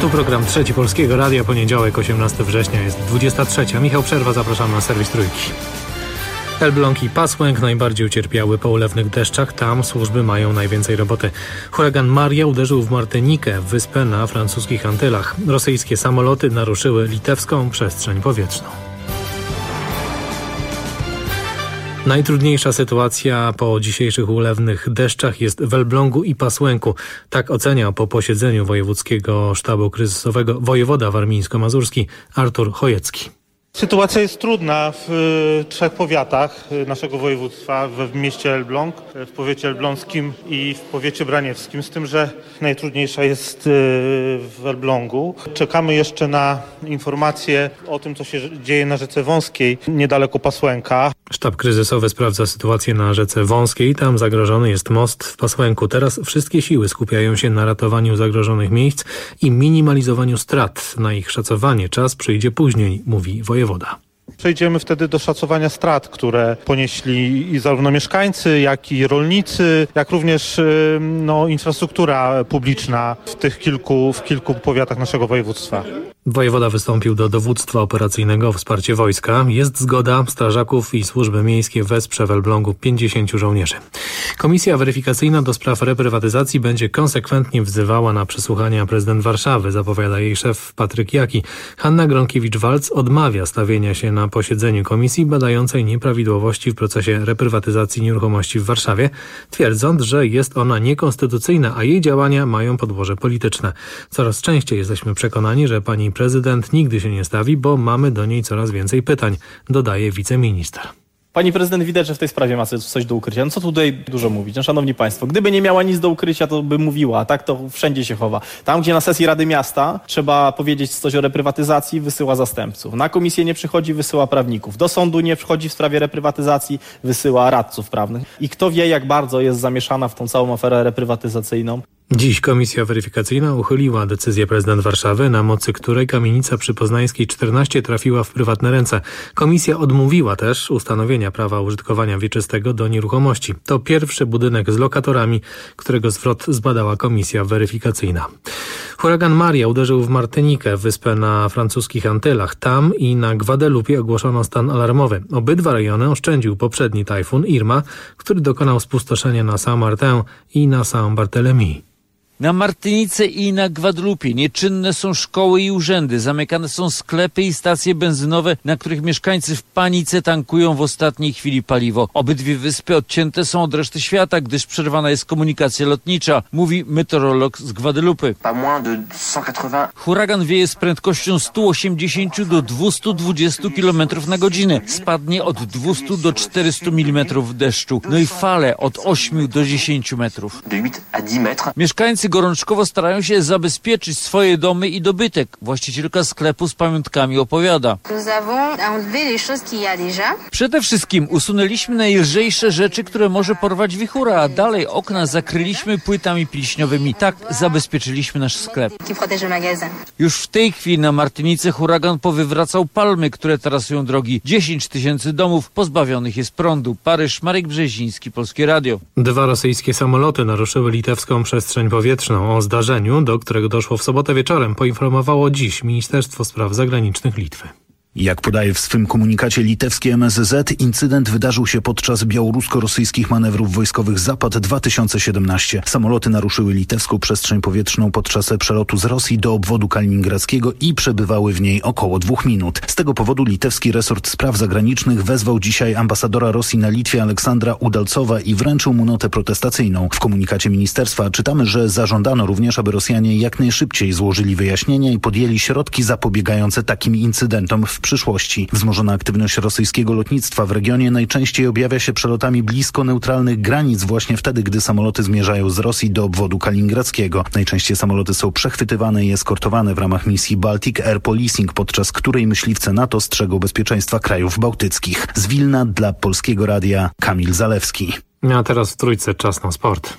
Tu program Trzeci Polskiego Radia, poniedziałek, 18 września, jest 23. Michał Przerwa, zapraszam na serwis Trójki. Elbląg i Pasłęk najbardziej ucierpiały po ulewnych deszczach. Tam służby mają najwięcej roboty. Huragan Maria uderzył w Martynikę, wyspę na francuskich Antylach. Rosyjskie samoloty naruszyły litewską przestrzeń powietrzną. Najtrudniejsza sytuacja po dzisiejszych ulewnych deszczach jest w Elblągu i Pasłęku. Tak ocenia po posiedzeniu Wojewódzkiego Sztabu Kryzysowego wojewoda warmińsko-mazurski Artur Chojecki. Sytuacja jest trudna w 3 powiatach naszego województwa, w mieście Elbląg, w powiecie elbląskim i w powiecie braniewskim, z tym, że najtrudniejsza jest w Elblągu. Czekamy jeszcze na informacje o tym, co się dzieje na rzece Wąskiej, niedaleko Pasłęka. Sztab kryzysowy sprawdza sytuację na rzece Wąskiej. Tam zagrożony jest most w Pasłęku. Teraz wszystkie siły skupiają się na ratowaniu zagrożonych miejsc i minimalizowaniu strat. Na ich szacowanie czas przyjdzie później, mówi wojewoda. Przejdziemy wtedy do szacowania strat, które ponieśli i zarówno mieszkańcy, jak i rolnicy, jak również infrastruktura publiczna w tych kilku powiatach naszego województwa. Wojewoda wystąpił do dowództwa operacyjnego o wsparcie wojska. Jest zgoda, strażaków i służby miejskie wesprze w Elblągu 50 żołnierzy. Komisja weryfikacyjna do spraw reprywatyzacji będzie konsekwentnie wzywała na przesłuchania prezydent Warszawy, zapowiada jej szef Patryk Jaki. Hanna Gronkiewicz-Waltz odmawia stawienia się na posiedzeniu komisji badającej nieprawidłowości w procesie reprywatyzacji nieruchomości w Warszawie, twierdząc, że jest ona niekonstytucyjna, a jej działania mają podłoże polityczne. Coraz częściej jesteśmy przekonani, że pani prezydent nigdy się nie stawi, bo mamy do niej coraz więcej pytań, dodaje wiceminister. Pani prezydent widać, że w tej sprawie ma coś do ukrycia. No co tutaj dużo mówić? No, szanowni państwo, gdyby nie miała nic do ukrycia, to by mówiła, a tak to wszędzie się chowa. Tam, gdzie na sesji Rady Miasta trzeba powiedzieć coś o reprywatyzacji, wysyła zastępców. Na komisję nie przychodzi, wysyła prawników. Do sądu nie przychodzi w sprawie reprywatyzacji, wysyła radców prawnych. I kto wie, jak bardzo jest zamieszana w tą całą aferę reprywatyzacyjną. Dziś komisja weryfikacyjna uchyliła decyzję prezydent Warszawy, na mocy której kamienica przy Poznańskiej 14 trafiła w prywatne ręce. Komisja odmówiła też ustanowienia prawa użytkowania wieczystego do nieruchomości. To pierwszy budynek z lokatorami, którego zwrot zbadała komisja weryfikacyjna. Huragan Maria uderzył w Martynikę, wyspę na francuskich Antylach. Tam i na Gwadelupie ogłoszono stan alarmowy. Obydwa rejony oszczędził poprzedni tajfun Irma, który dokonał spustoszenia na Saint-Martin i na Saint-Barthélemy. Na Martynice i na Gwadelupie nieczynne są szkoły i urzędy, zamykane są sklepy i stacje benzynowe, na których mieszkańcy w panice tankują w ostatniej chwili paliwo. Obydwie wyspy odcięte są od reszty świata, gdyż przerwana jest komunikacja lotnicza, mówi meteorolog z Gwadelupy. Huragan wieje z prędkością 180 do 220 km na godzinę. Spadnie od 200 do 400 mm deszczu. No i fale od 8 do 10 metrów. Mieszkańcy gorączkowo starają się zabezpieczyć swoje domy i dobytek. Właścicielka sklepu z pamiątkami opowiada. Przede wszystkim usunęliśmy najlżejsze rzeczy, które może porwać wichura, a dalej okna zakryliśmy płytami pilśniowymi. Tak zabezpieczyliśmy nasz sklep. Już w tej chwili na Martynice huragan powywracał palmy, które tarasują drogi. 10 000 domów pozbawionych jest prądu. Paryż, Marek Brzeziński, Polskie Radio. 2 rosyjskie samoloty naruszyły litewską przestrzeń powietrzną. O zdarzeniu, do którego doszło w sobotę wieczorem, poinformowało dziś Ministerstwo Spraw Zagranicznych Litwy. Jak podaje w swym komunikacie litewskie MSZ, incydent wydarzył się podczas białorusko-rosyjskich manewrów wojskowych Zapad 2017. Samoloty naruszyły litewską przestrzeń powietrzną podczas przelotu z Rosji do obwodu kaliningradzkiego i przebywały w niej około 2 minut. Z tego powodu litewski resort spraw zagranicznych wezwał dzisiaj ambasadora Rosji na Litwie Aleksandra Udalcowa i wręczył mu notę protestacyjną. W komunikacie ministerstwa czytamy, że zażądano również, aby Rosjanie jak najszybciej złożyli wyjaśnienia i podjęli środki zapobiegające takim incydentom w przyszłości. Wzmożona aktywność rosyjskiego lotnictwa w regionie najczęściej objawia się przelotami blisko neutralnych granic właśnie wtedy, gdy samoloty zmierzają z Rosji do obwodu kaliningradzkiego. Najczęściej samoloty są przechwytywane i eskortowane w ramach misji Baltic Air Policing, podczas której myśliwce NATO strzegą bezpieczeństwa krajów bałtyckich. Z Wilna dla Polskiego Radia Kamil Zalewski. A teraz w Trójce czas na sport.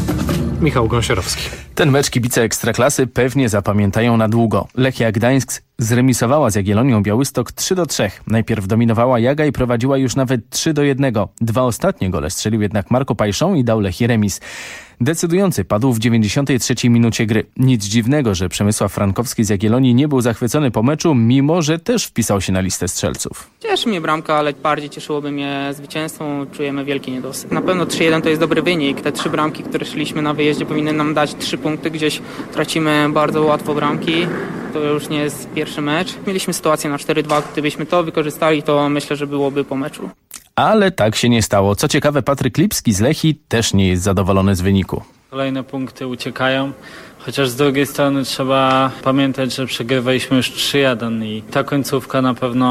Michał Gąsiorowski. Ten mecz kibice Ekstraklasy pewnie zapamiętają na długo. Lechia Gdańsk zremisowała z Jagiellonią Białystok 3-3. Najpierw dominowała Jaga i prowadziła już nawet 3-1. 2 ostatnie gole strzelił jednak Marco Pajszą i dał Lechii remis. Decydujący padł w 93 minucie gry. Nic dziwnego, że Przemysław Frankowski z Jagiellonii nie był zachwycony po meczu, mimo że też wpisał się na listę strzelców. Cieszy mnie bramka, ale bardziej cieszyłoby mnie zwycięstwo. Czujemy wielki niedosyt. Na pewno 3-1 to jest dobry wynik. Te 3 bramki, które szliśmy na wyjeździe, powinny nam dać 3 punkty. Gdzieś tracimy bardzo łatwo bramki. To już nie jest pierwszy mecz. Mieliśmy sytuację na 4-2. Gdybyśmy to wykorzystali, to myślę, że byłoby po meczu. Ale tak się nie stało. Co ciekawe, Patryk Lipski z Lechii też nie jest zadowolony z wyniku. Kolejne punkty uciekają, chociaż z drugiej strony trzeba pamiętać, że przegrywaliśmy już 3-1 i ta końcówka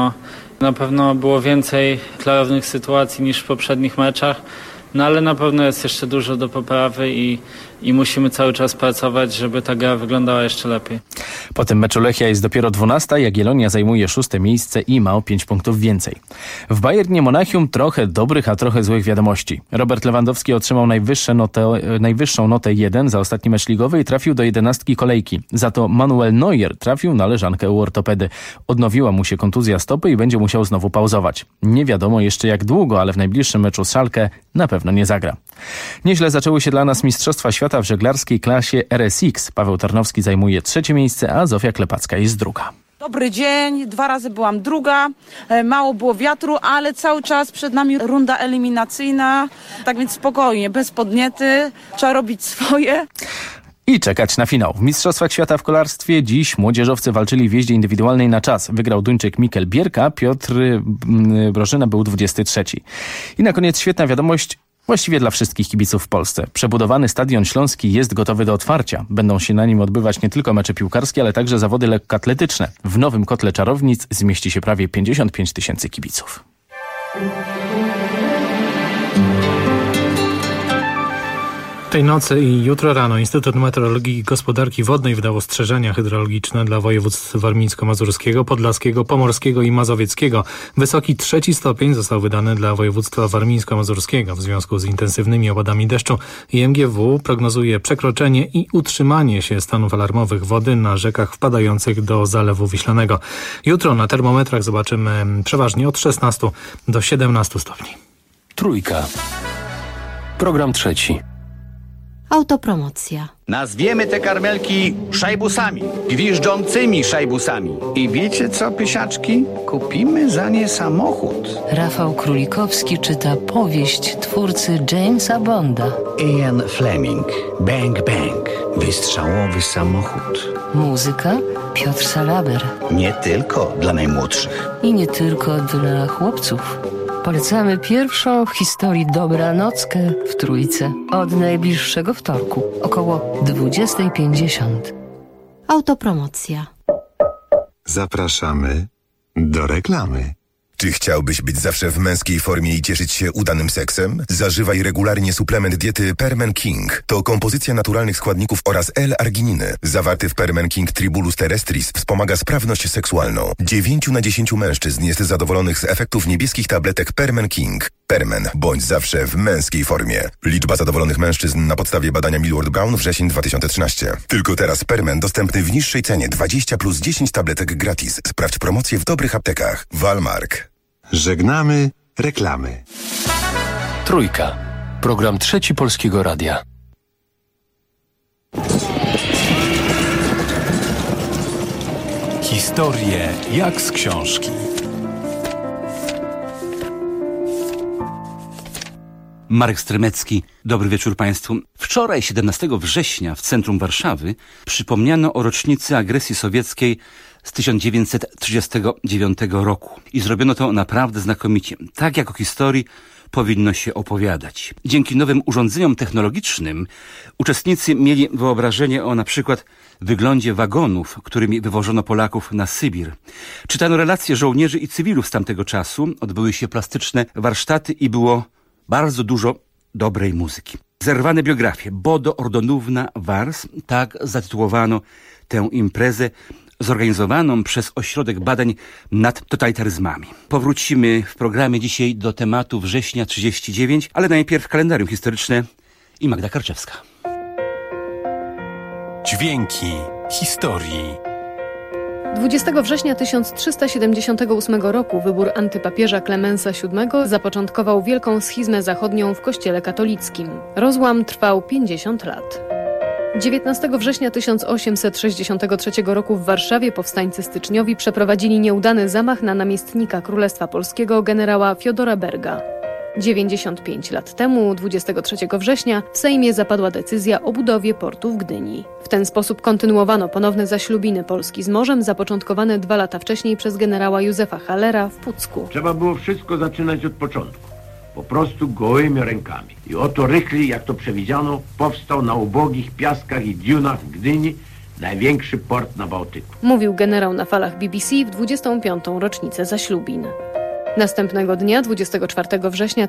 na pewno było więcej klarownych sytuacji niż w poprzednich meczach. No ale na pewno jest jeszcze dużo do poprawy i musimy cały czas pracować, żeby ta gra wyglądała jeszcze lepiej. Po tym meczu Lechia jest dopiero 12, Jagiellonia zajmuje 6. miejsce i ma o 5 punktów więcej. W Bayernie Monachium trochę dobrych, a trochę złych wiadomości. Robert Lewandowski otrzymał najwyższą notę 1 za ostatni mecz ligowy i trafił do 11 kolejki. Za to Manuel Neuer trafił na leżankę u ortopedy. Odnowiła mu się kontuzja stopy i będzie musiał znowu pauzować. Nie wiadomo jeszcze jak długo, ale w najbliższym meczu z Schalke na pewno nie zagra. Nieźle zaczęły się dla nas Mistrzostwa Świata w żeglarskiej klasie RSX. Paweł Tarnowski zajmuje 3. miejsce, a Zofia Klepacka jest 2. Dobry dzień, 2 razy byłam 2, mało było wiatru, ale cały czas przed nami runda eliminacyjna, tak więc spokojnie, bez podniety, trzeba robić swoje. I czekać na finał. W Mistrzostwach Świata w kolarstwie dziś młodzieżowcy walczyli w jeździe indywidualnej na czas. Wygrał Duńczyk Mikel Bierka, Piotr Brożyna był 23. I na koniec świetna wiadomość właściwie dla wszystkich kibiców w Polsce. Przebudowany Stadion Śląski jest gotowy do otwarcia. Będą się na nim odbywać nie tylko mecze piłkarskie, ale także zawody lekkoatletyczne. W nowym kotle czarownic zmieści się prawie 55 000 kibiców. Tej nocy i jutro rano Instytut Meteorologii i Gospodarki Wodnej wydał ostrzeżenia hydrologiczne dla województw warmińsko-mazurskiego, podlaskiego, pomorskiego i mazowieckiego. Wysoki 3. stopień został wydany dla województwa warmińsko-mazurskiego. W związku z intensywnymi opadami deszczu IMGW prognozuje przekroczenie i utrzymanie się stanów alarmowych wody na rzekach wpadających do Zalewu Wiślanego. Jutro na termometrach zobaczymy przeważnie od 16 do 17 stopni. Trójka. Program 3. Autopromocja. Nazwiemy te karmelki szajbusami, gwiżdżącymi szajbusami. I wiecie co, pysiaczki? Kupimy za nie samochód. Rafał Królikowski czyta powieść twórcy Jamesa Bonda. Ian Fleming. Bang Bang. Wystrzałowy samochód. Muzyka Piotr Salaber. Nie tylko dla najmłodszych. I nie tylko dla chłopców. Polecamy pierwszą w historii dobranockę w Trójce. Od najbliższego wtorku, około 20:50. Autopromocja. Zapraszamy do reklamy. Czy chciałbyś być zawsze w męskiej formie i cieszyć się udanym seksem? Zażywaj regularnie suplement diety Permen King. To kompozycja naturalnych składników oraz L-argininy. Zawarty w Permen King Tribulus terrestris wspomaga sprawność seksualną. 9 na 10 mężczyzn jest zadowolonych z efektów niebieskich tabletek Permen King. Permen. Bądź zawsze w męskiej formie. Liczba zadowolonych mężczyzn na podstawie badania Millward Brown wrzesień 2013. Tylko teraz Permen dostępny w niższej cenie 20 plus 10 tabletek gratis. Sprawdź promocję w dobrych aptekach. Walmark. Żegnamy reklamy. Trójka. Program 3 Polskiego Radia. Historie jak z książki. Marek Stremecki. Dobry wieczór Państwu. Wczoraj, 17 września, w centrum Warszawy przypomniano o rocznicy agresji sowieckiej z 1939 roku. I zrobiono to naprawdę znakomicie. Tak jak o historii powinno się opowiadać. Dzięki nowym urządzeniom technologicznym uczestnicy mieli wyobrażenie o na przykład wyglądzie wagonów, którymi wywożono Polaków na Sybir. Czytano relacje żołnierzy i cywilów z tamtego czasu, odbyły się plastyczne warsztaty i było bardzo dużo dobrej muzyki. Zerwane biografie. Bodo Ordonówna Wars, tak zatytułowano tę imprezę zorganizowaną przez Ośrodek Badań nad Totalitaryzmami. Powrócimy w programie dzisiaj do tematu września 1939, ale najpierw kalendarium historyczne i Magda Karczewska. Dźwięki historii. 20 września 1378 roku wybór antypapieża Klemensa VII zapoczątkował wielką schizmę zachodnią w kościele katolickim. Rozłam trwał 50 lat. 19 września 1863 roku w Warszawie powstańcy styczniowi przeprowadzili nieudany zamach na namiestnika Królestwa Polskiego generała Fiodora Berga. 95 lat temu, 23 września, w Sejmie zapadła decyzja o budowie portu w Gdyni. W ten sposób kontynuowano ponowne zaślubiny Polski z morzem, zapoczątkowane 2 lata wcześniej przez generała Józefa Hallera w Pucku. Trzeba było wszystko zaczynać od początku. Po prostu gołymi rękami. I oto rychli, jak to przewidziano, powstał na ubogich piaskach i dünach w Gdyni największy port na Bałtyku. Mówił generał na falach BBC w 25. rocznicę zaślubin. Następnego dnia, 24 września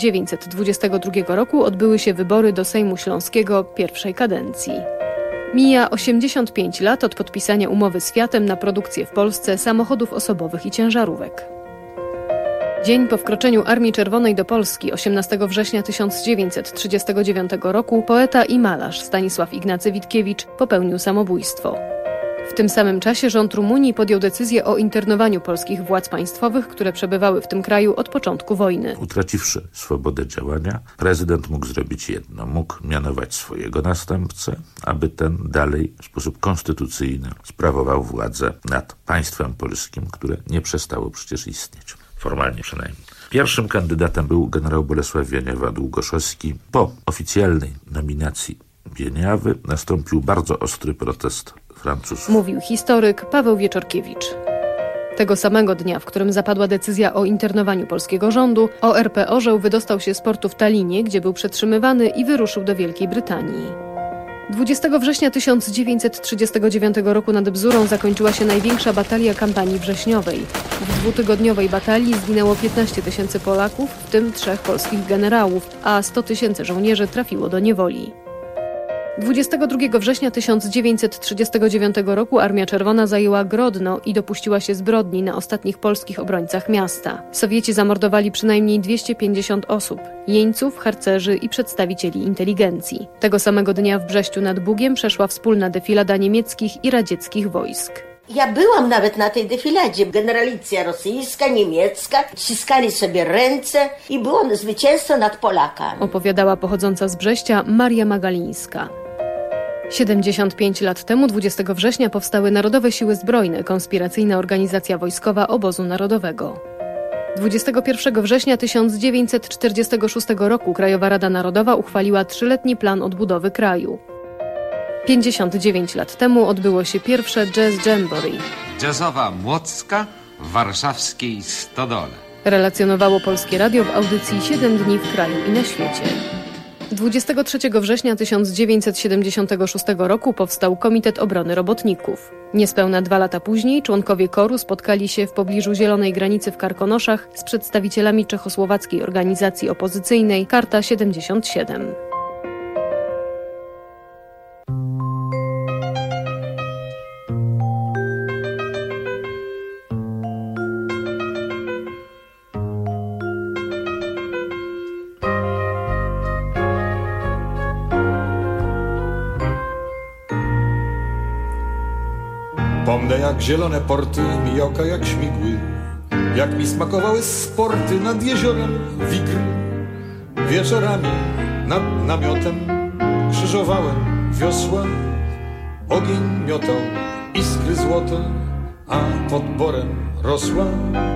1922 roku, odbyły się wybory do Sejmu Śląskiego pierwszej kadencji. Mija 85 lat od podpisania umowy z Fiatem na produkcję w Polsce samochodów osobowych i ciężarówek. Dzień po wkroczeniu Armii Czerwonej do Polski, 18 września 1939 roku, poeta i malarz Stanisław Ignacy Witkiewicz popełnił samobójstwo. W tym samym czasie rząd Rumunii podjął decyzję o internowaniu polskich władz państwowych, które przebywały w tym kraju od początku wojny. Utraciwszy swobodę działania, prezydent mógł zrobić jedno. Mógł mianować swojego następcę, aby ten dalej w sposób konstytucyjny sprawował władzę nad państwem polskim, które nie przestało przecież istnieć. Formalnie przynajmniej. Pierwszym kandydatem był generał Bolesław Wieniawa-Długoszowski. Po oficjalnej nominacji Wieniawy nastąpił bardzo ostry protest Francuzów. Mówił historyk Paweł Wieczorkiewicz. Tego samego dnia, w którym zapadła decyzja o internowaniu polskiego rządu, ORP Orzeł wydostał się z portu w Tallinie, gdzie był przetrzymywany i wyruszył do Wielkiej Brytanii. 20 września 1939 roku nad Bzurą zakończyła się największa batalia kampanii wrześniowej. W 2-tygodniowej batalii zginęło 15 000 Polaków, w tym 3 polskich generałów, a 100 000 żołnierzy trafiło do niewoli. 22 września 1939 roku Armia Czerwona zajęła Grodno i dopuściła się zbrodni na ostatnich polskich obrońcach miasta. Sowieci zamordowali przynajmniej 250 osób, jeńców, harcerzy i przedstawicieli inteligencji. Tego samego dnia w Brześciu nad Bugiem przeszła wspólna defilada niemieckich i radzieckich wojsk. Ja byłam nawet na tej defiladzie. Generalicja rosyjska, niemiecka, ściskali sobie ręce i było zwycięstwo nad Polakami. Opowiadała pochodząca z Brześcia Maria Magalińska. 75 lat temu, 20 września, powstały Narodowe Siły Zbrojne, konspiracyjna organizacja wojskowa Obozu Narodowego. 21 września 1946 roku Krajowa Rada Narodowa uchwaliła 3-letni plan odbudowy kraju. 59 lat temu odbyło się pierwsze Jazz Jamboree. Jazzowa Młocka w warszawskiej Stodole. Relacjonowało Polskie Radio w audycji 7 dni w kraju i na świecie. 23 września 1976 roku powstał Komitet Obrony Robotników. Niespełna 2 lata później członkowie KOR-u spotkali się w pobliżu Zielonej Granicy w Karkonoszach z przedstawicielami czechosłowackiej organizacji opozycyjnej Karta 77. Pomnę jak zielone porty, mi oka jak śmigły, jak mi smakowały sporty nad jeziorem Wigr. Wieczorami nad namiotem krzyżowałem wiosła, ogień miotał iskry złote, a pod borem rosła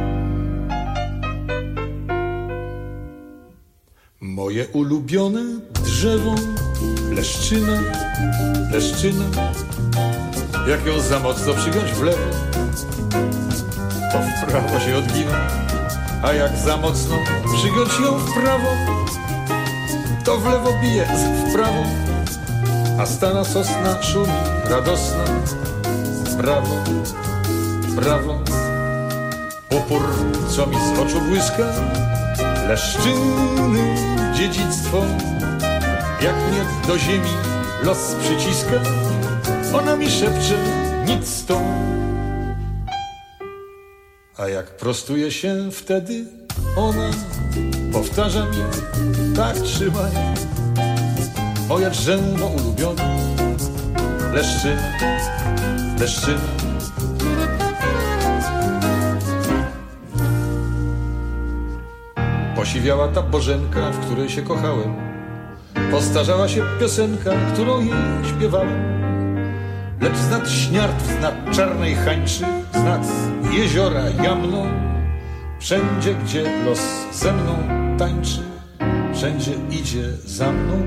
moje ulubione drzewo, leszczyna, leszczyna. Jak ją za mocno przygiąć w lewo, to w prawo się odgina, a jak za mocno przygiąć ją w prawo, to w lewo bije w prawo, a stara sosna szumi radosna. Brawo, brawo, upór, co mi z oczu błyska, leszczyny dziedzictwo, jak mnie do ziemi los przyciska. Ona mi szepcze, nic to. A jak prostuje się wtedy ona, powtarza mi, tak trzymaj, moja drzewo ulubione, leszczyna, leszczyna. Posiwiała ta Bożenka, w której się kochałem. Postarzała się piosenka, którą jej śpiewałem. Lecz z nad śniardw, z nad czarnej hańczy, z nad jeziora jamną, wszędzie, gdzie los ze mną tańczy, wszędzie idzie za mną.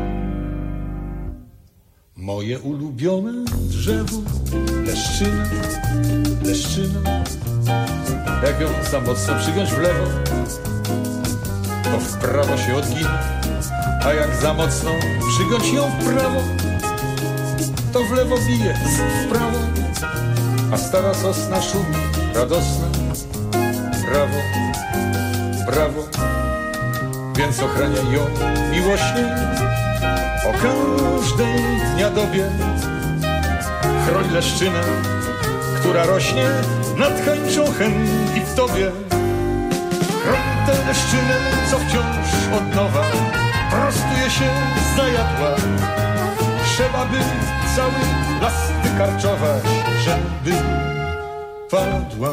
Moje ulubione drzewo, leszczyna, leszczyna. Jak ją za mocno przygiąć w lewo, to w prawo się odginie. A jak za mocno przygiąć ją w prawo, to w lewo bije, w prawo. A stara sosna szumi, radosna. Brawo, brawo. Więc ochraniaj ją miłośnie o każdej dnia dobie. Chroń leszczynę, która rośnie nad hańczą hen i w tobie. Chroń tę leszczynę, co wciąż od nowa prostuje się z zajadła. Trzeba by cały las wykarczować, żeby padła.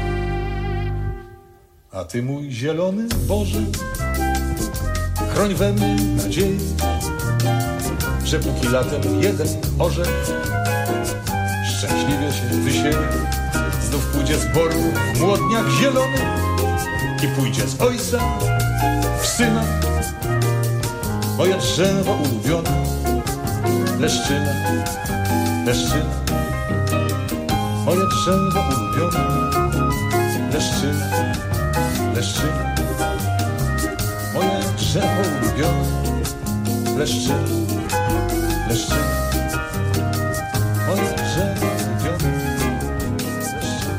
A ty, mój zielony Boże, chroń we mnie nadzieję, że póki latem jeden orzech szczęśliwie się wysieje, znów pójdzie z boru w młodniach zielony i pójdzie z ojca w syna. Moje drzewo ulubione, leszczyna, leszczyna. Moje drzewo ulubione, leszczyna, leszczyna. Moje drzewo ulubione, leszczyna, leszczyna. Moje drzewo ulubione, leszczyna.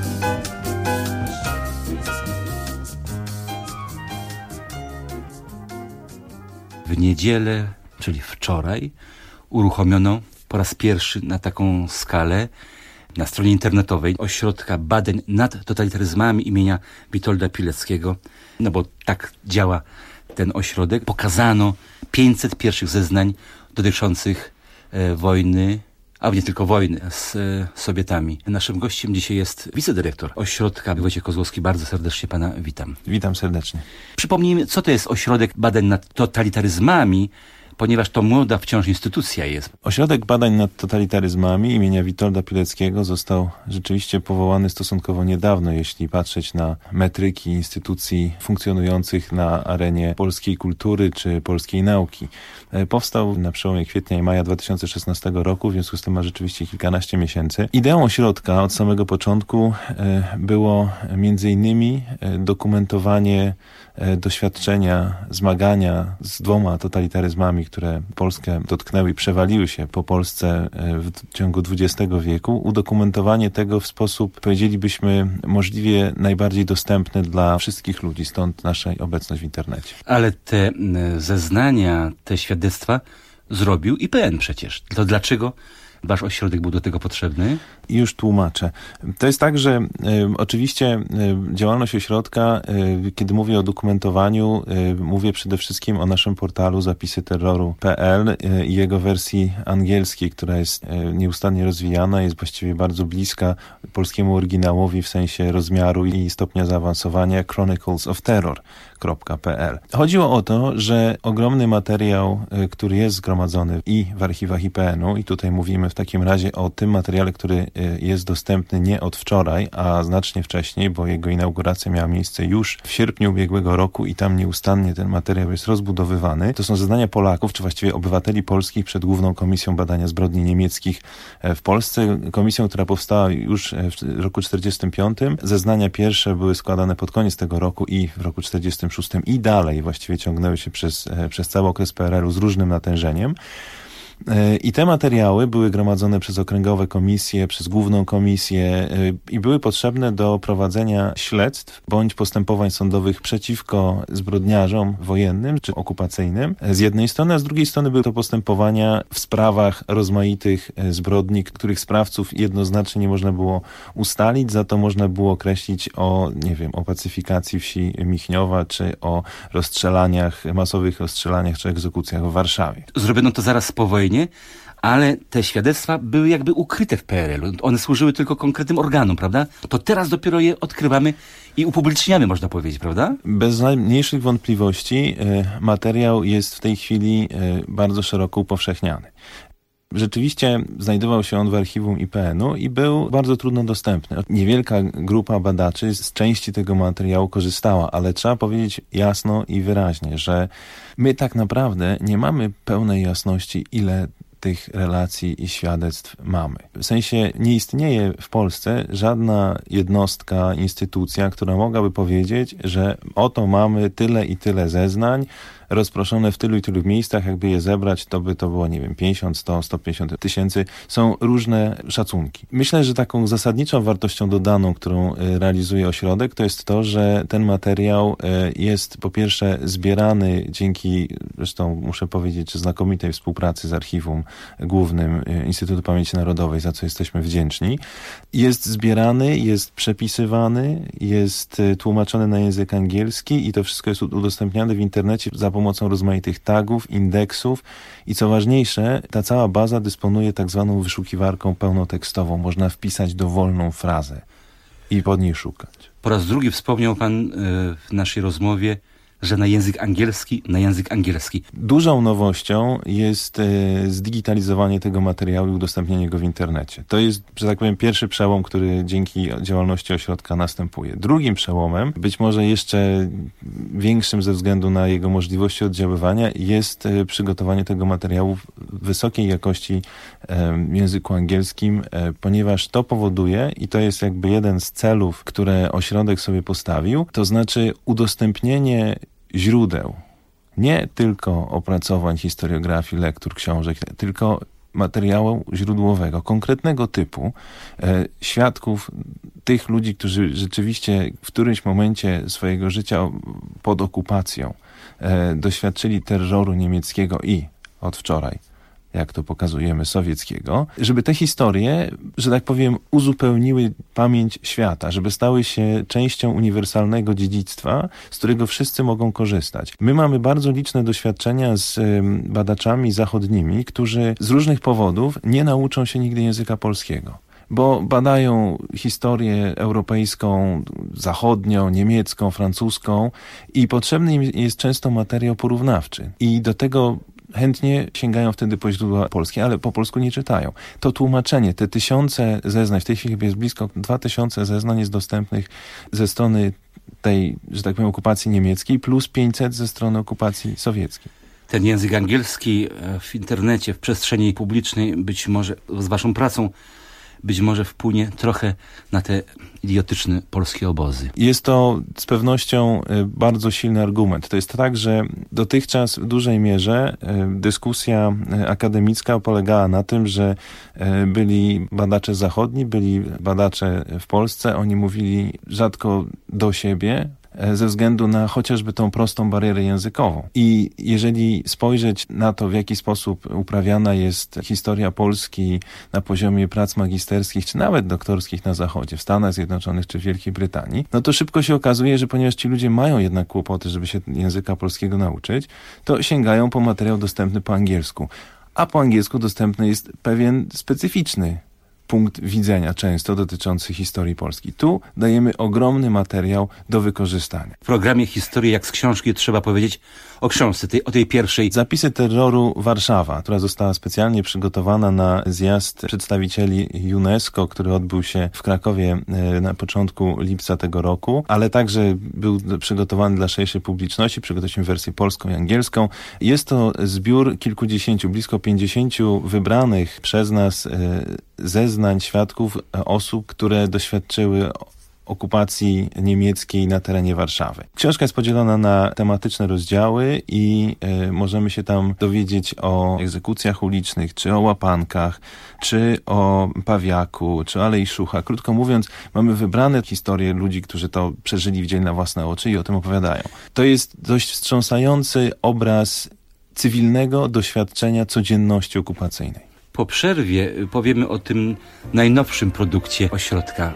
W niedzielę, czyli wczoraj, uruchomiono po raz pierwszy na taką skalę na stronie internetowej Ośrodka Badań nad Totalitaryzmami imienia Witolda Pileckiego, no bo tak działa ten ośrodek. Pokazano 500 pierwszych zeznań dotyczących wojny, a nie tylko wojny, z Sowietami. Naszym gościem dzisiaj jest wicedyrektor ośrodka Wojciech Kozłowski. Bardzo serdecznie pana witam. Witam serdecznie. Przypomnijmy, co to jest Ośrodek Badań nad Totalitaryzmami, ponieważ to młoda wciąż instytucja jest. Ośrodek Badań nad Totalitaryzmami imienia Witolda Pileckiego został rzeczywiście powołany stosunkowo niedawno, jeśli patrzeć na metryki instytucji funkcjonujących na arenie polskiej kultury czy polskiej nauki. Powstał na przełomie kwietnia i maja 2016 roku, w związku z tym ma rzeczywiście kilkanaście miesięcy. Ideą ośrodka od samego początku było między innymi dokumentowanie doświadczenia, zmagania z dwoma totalitaryzmami, które Polskę dotknęły i przewaliły się po Polsce w ciągu XX wieku. Udokumentowanie tego w sposób, powiedzielibyśmy, możliwie najbardziej dostępny dla wszystkich ludzi, stąd nasza obecność w internecie. Ale te zeznania, te świadectwa zrobił IPN przecież. To dlaczego wasz ośrodek był do tego potrzebny? Już tłumaczę. To jest tak, że oczywiście działalność ośrodka, kiedy mówię o dokumentowaniu, mówię przede wszystkim o naszym portalu zapisyterroru.pl i jego wersji angielskiej, która jest nieustannie rozwijana, jest właściwie bardzo bliska polskiemu oryginałowi w sensie rozmiaru i stopnia zaawansowania, chroniclesofterror.pl. Chodziło o to, że ogromny materiał, który jest zgromadzony i w archiwach IPN-u, i tutaj mówimy w takim razie o tym materiale, który jest dostępny nie od wczoraj, a znacznie wcześniej, bo jego inauguracja miała miejsce już w sierpniu ubiegłego roku i tam nieustannie ten materiał jest rozbudowywany. To są zeznania Polaków, czy właściwie obywateli polskich przed Główną Komisją Badania Zbrodni Niemieckich w Polsce. Komisją, która powstała już w roku 1945. Zeznania pierwsze były składane pod koniec tego roku i w roku 1946 i dalej właściwie ciągnęły się przez cały okres PRL-u z różnym natężeniem. I te materiały były gromadzone przez okręgowe komisje, przez główną komisję i były potrzebne do prowadzenia śledztw bądź postępowań sądowych przeciwko zbrodniarzom wojennym czy okupacyjnym z jednej strony, a z drugiej strony były to postępowania w sprawach rozmaitych zbrodni, których sprawców jednoznacznie nie można było ustalić, za to można było określić o pacyfikacji wsi Michniowa, czy o masowych rozstrzelaniach czy egzekucjach w Warszawie. Zrobiono to zaraz po wojnie, ale te świadectwa były jakby ukryte w PRL-u. One służyły tylko konkretnym organom, prawda? To teraz dopiero je odkrywamy i upubliczniamy, można powiedzieć, prawda? Bez najmniejszych wątpliwości materiał jest w tej chwili bardzo szeroko upowszechniany. Rzeczywiście znajdował się on w archiwum IPN-u i był bardzo trudno dostępny. Niewielka grupa badaczy z części tego materiału korzystała, ale trzeba powiedzieć jasno i wyraźnie, że my tak naprawdę nie mamy pełnej jasności, ile tych relacji i świadectw mamy. W sensie nie istnieje w Polsce żadna jednostka, instytucja, która mogłaby powiedzieć, że oto mamy tyle i tyle zeznań, rozproszone w tylu i tylu miejscach, jakby je zebrać, to by to było, nie wiem, 50, 100, 150 tysięcy. Są różne szacunki. Myślę, że taką zasadniczą wartością dodaną, którą realizuje ośrodek, to jest to, że ten materiał jest po pierwsze zbierany dzięki, zresztą muszę powiedzieć, znakomitej współpracy z Archiwum Głównym Instytutu Pamięci Narodowej, za co jesteśmy wdzięczni. Jest zbierany, jest przepisywany, jest tłumaczony na język angielski i to wszystko jest udostępniane w internecie za pomocą rozmaitych tagów, indeksów i co ważniejsze, ta cała baza dysponuje tak zwaną wyszukiwarką pełnotekstową. Można wpisać dowolną frazę i pod niej szukać. Po raz drugi wspomniał pan w naszej rozmowie, że na język angielski. Dużą nowością jest zdigitalizowanie tego materiału i udostępnienie go w internecie. To jest, że tak powiem, pierwszy przełom, który dzięki działalności ośrodka następuje. Drugim przełomem, być może jeszcze większym ze względu na jego możliwości oddziaływania, jest przygotowanie tego materiału w wysokiej jakości w języku angielskim, ponieważ to powoduje, i to jest jakby jeden z celów, które ośrodek sobie postawił, to znaczy udostępnienie źródeł, nie tylko opracowań, historiografii, lektur, książek, tylko materiału źródłowego, konkretnego typu, świadków tych ludzi, którzy rzeczywiście w którymś momencie swojego życia pod okupacją doświadczyli terroru niemieckiego i od wczoraj, jak to pokazujemy, sowieckiego, żeby te historie, że tak powiem, uzupełniły pamięć świata, żeby stały się częścią uniwersalnego dziedzictwa, z którego wszyscy mogą korzystać. My mamy bardzo liczne doświadczenia z badaczami zachodnimi, którzy z różnych powodów nie nauczą się nigdy języka polskiego, bo badają historię europejską, zachodnią, niemiecką, francuską i potrzebny im jest często materiał porównawczy. I do tego chętnie sięgają wtedy po źródła polskie, ale po polsku nie czytają. To tłumaczenie, te tysiące zeznań, w tej chwili chyba jest blisko 2000 zeznań jest dostępnych ze strony tej, że tak powiem, okupacji niemieckiej, plus 500 ze strony okupacji sowieckiej. Ten język angielski w internecie, w przestrzeni publicznej, być może z waszą pracą, być może wpłynie trochę na te idiotyczne polskie obozy. Jest to z pewnością bardzo silny argument. To jest tak, że dotychczas w dużej mierze dyskusja akademicka polegała na tym, że byli badacze zachodni, byli badacze w Polsce, oni mówili rzadko do siebie, ze względu na chociażby tą prostą barierę językową. I jeżeli spojrzeć na to, w jaki sposób uprawiana jest historia Polski na poziomie prac magisterskich, czy nawet doktorskich na Zachodzie, w Stanach Zjednoczonych, czy w Wielkiej Brytanii, no to szybko się okazuje, że ponieważ ci ludzie mają jednak kłopoty, żeby się języka polskiego nauczyć, to sięgają po materiał dostępny po angielsku. A po angielsku dostępny jest pewien specyficzny punkt widzenia często dotyczący historii Polski. Tu dajemy ogromny materiał do wykorzystania. W programie Historii jak z książki trzeba powiedzieć o książce, o tej pierwszej. Zapisy terroru Warszawa, która została specjalnie przygotowana na zjazd przedstawicieli UNESCO, który odbył się w Krakowie na początku lipca tego roku, ale także był przygotowany dla szerszej publiczności. Przygotowaliśmy wersję polską i angielską. Jest to zbiór kilkudziesięciu, blisko 50 wybranych przez nas zeznań świadków osób, które doświadczyły okupacji niemieckiej na terenie Warszawy. Książka jest podzielona na tematyczne rozdziały i możemy się tam dowiedzieć o egzekucjach ulicznych, czy o łapankach, czy o Pawiaku, czy o Alei Szucha. Krótko mówiąc, mamy wybrane historie ludzi, którzy to przeżyli, widzieli na własne oczy i o tym opowiadają. To jest dość wstrząsający obraz cywilnego doświadczenia codzienności okupacyjnej. Po przerwie powiemy o tym najnowszym produkcie ośrodka.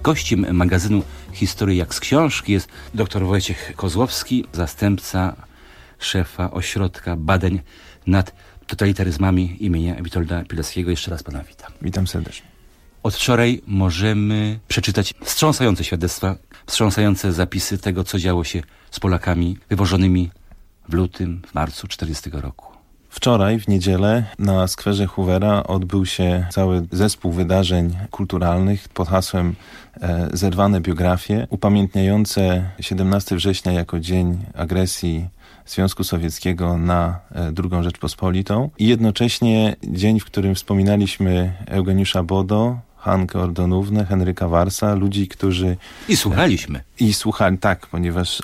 Gościem magazynu Historii jak z książki jest dr Wojciech Kozłowski, zastępca szefa Ośrodka Badań nad Totalitaryzmami imienia Witolda Pileckiego. Jeszcze raz pana witam. Witam serdecznie. Od wczoraj możemy przeczytać wstrząsające świadectwa, wstrząsające zapisy tego, co działo się z Polakami wywożonymi w lutym, w marcu 1940 roku. Wczoraj, w niedzielę, na skwerze Hoovera odbył się cały zespół wydarzeń kulturalnych pod hasłem Zerwane biografie, upamiętniające 17 września jako dzień agresji Związku Sowieckiego na II Rzeczpospolitą i jednocześnie dzień, w którym wspominaliśmy Eugeniusza Bodo, Hankę Ordonownę, Henryka Warsa, ludzi, którzy... I słuchaliśmy. I słuchali, tak, ponieważ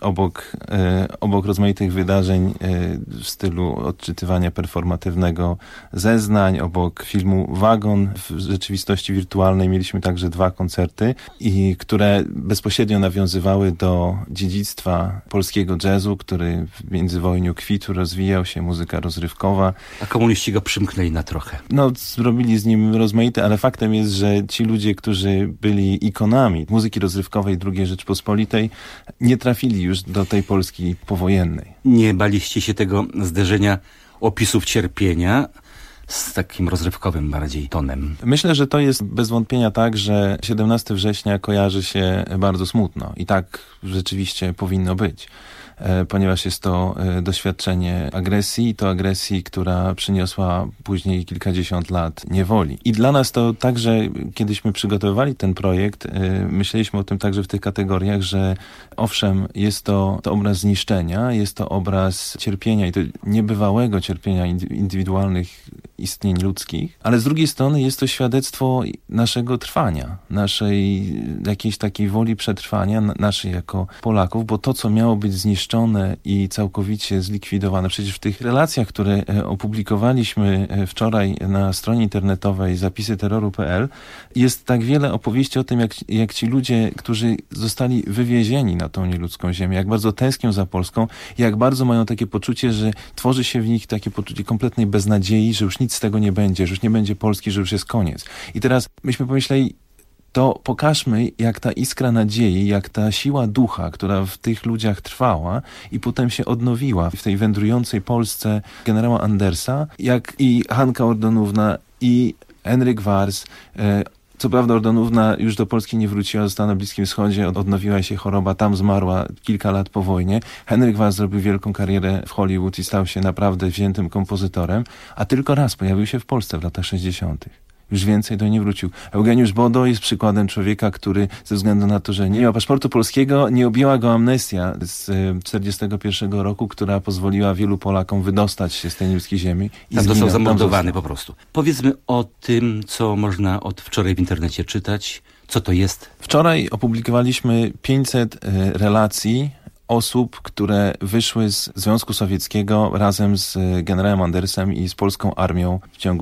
obok rozmaitych wydarzeń w stylu odczytywania performatywnego zeznań, obok filmu Wagon w rzeczywistości wirtualnej mieliśmy także 2 koncerty, które bezpośrednio nawiązywały do dziedzictwa polskiego jazzu, który w międzywojniu kwitł, rozwijał się, muzyka rozrywkowa. A komuniści go przymknęli na trochę. No, zrobili z nim rozmaite, ale faktem jest, że ci ludzie, którzy byli ikonami muzyki rozrywkowej II Rzeczpospolitej, nie trafili już do tej Polski powojennej. Nie baliście się tego zderzenia opisów cierpienia z takim rozrywkowym bardziej tonem? Myślę, że to jest bez wątpienia tak, że 17 września kojarzy się bardzo smutno i tak rzeczywiście powinno być, ponieważ jest to doświadczenie agresji, to agresji, która przyniosła później kilkadziesiąt lat niewoli. I dla nas to także, kiedyśmy przygotowywali ten projekt, myśleliśmy o tym także w tych kategoriach, że owszem, jest to obraz zniszczenia, jest to obraz cierpienia i to niebywałego cierpienia indywidualnych istnień ludzkich, ale z drugiej strony jest to świadectwo naszego trwania, naszej jakiejś takiej woli przetrwania, naszej jako Polaków, bo to, co miało być zniszczone i całkowicie zlikwidowane, przecież w tych relacjach, które opublikowaliśmy wczoraj na stronie internetowej zapisyterroru.pl, jest tak wiele opowieści o tym, jak ci ludzie, którzy zostali wywiezieni na tą nieludzką ziemię, jak bardzo tęsknią za Polską, jak bardzo mają takie poczucie, że tworzy się w nich takie poczucie kompletnej beznadziei, że już nic z tego nie będzie, że już nie będzie Polski, że już jest koniec. I teraz myśmy pomyśleli, to pokażmy, jak ta iskra nadziei, jak ta siła ducha, która w tych ludziach trwała i potem się odnowiła w tej wędrującej Polsce generała Andersa, jak i Hanka Ordonówna i Henryk Wars. Co prawda Ordonówna już do Polski nie wróciła, została na Bliskim Wschodzie, odnowiła się choroba, tam zmarła kilka lat po wojnie. Henryk Wars zrobił wielką karierę w Hollywood i stał się naprawdę wziętym kompozytorem, a tylko raz pojawił się w Polsce w latach 60. Już więcej do nie wrócił. Eugeniusz Bodo jest przykładem człowieka, który ze względu na to, że nie miał paszportu polskiego, nie objęła go amnestia z 1941 roku, która pozwoliła wielu Polakom wydostać się z tej niemieckiej ziemi. Tam został zamordowany po prostu. Powiedzmy o tym, co można od wczoraj w internecie czytać. Co to jest? Wczoraj opublikowaliśmy 500 relacji osób, które wyszły z Związku Sowieckiego razem z generałem Andersem i z polską armią w ciągu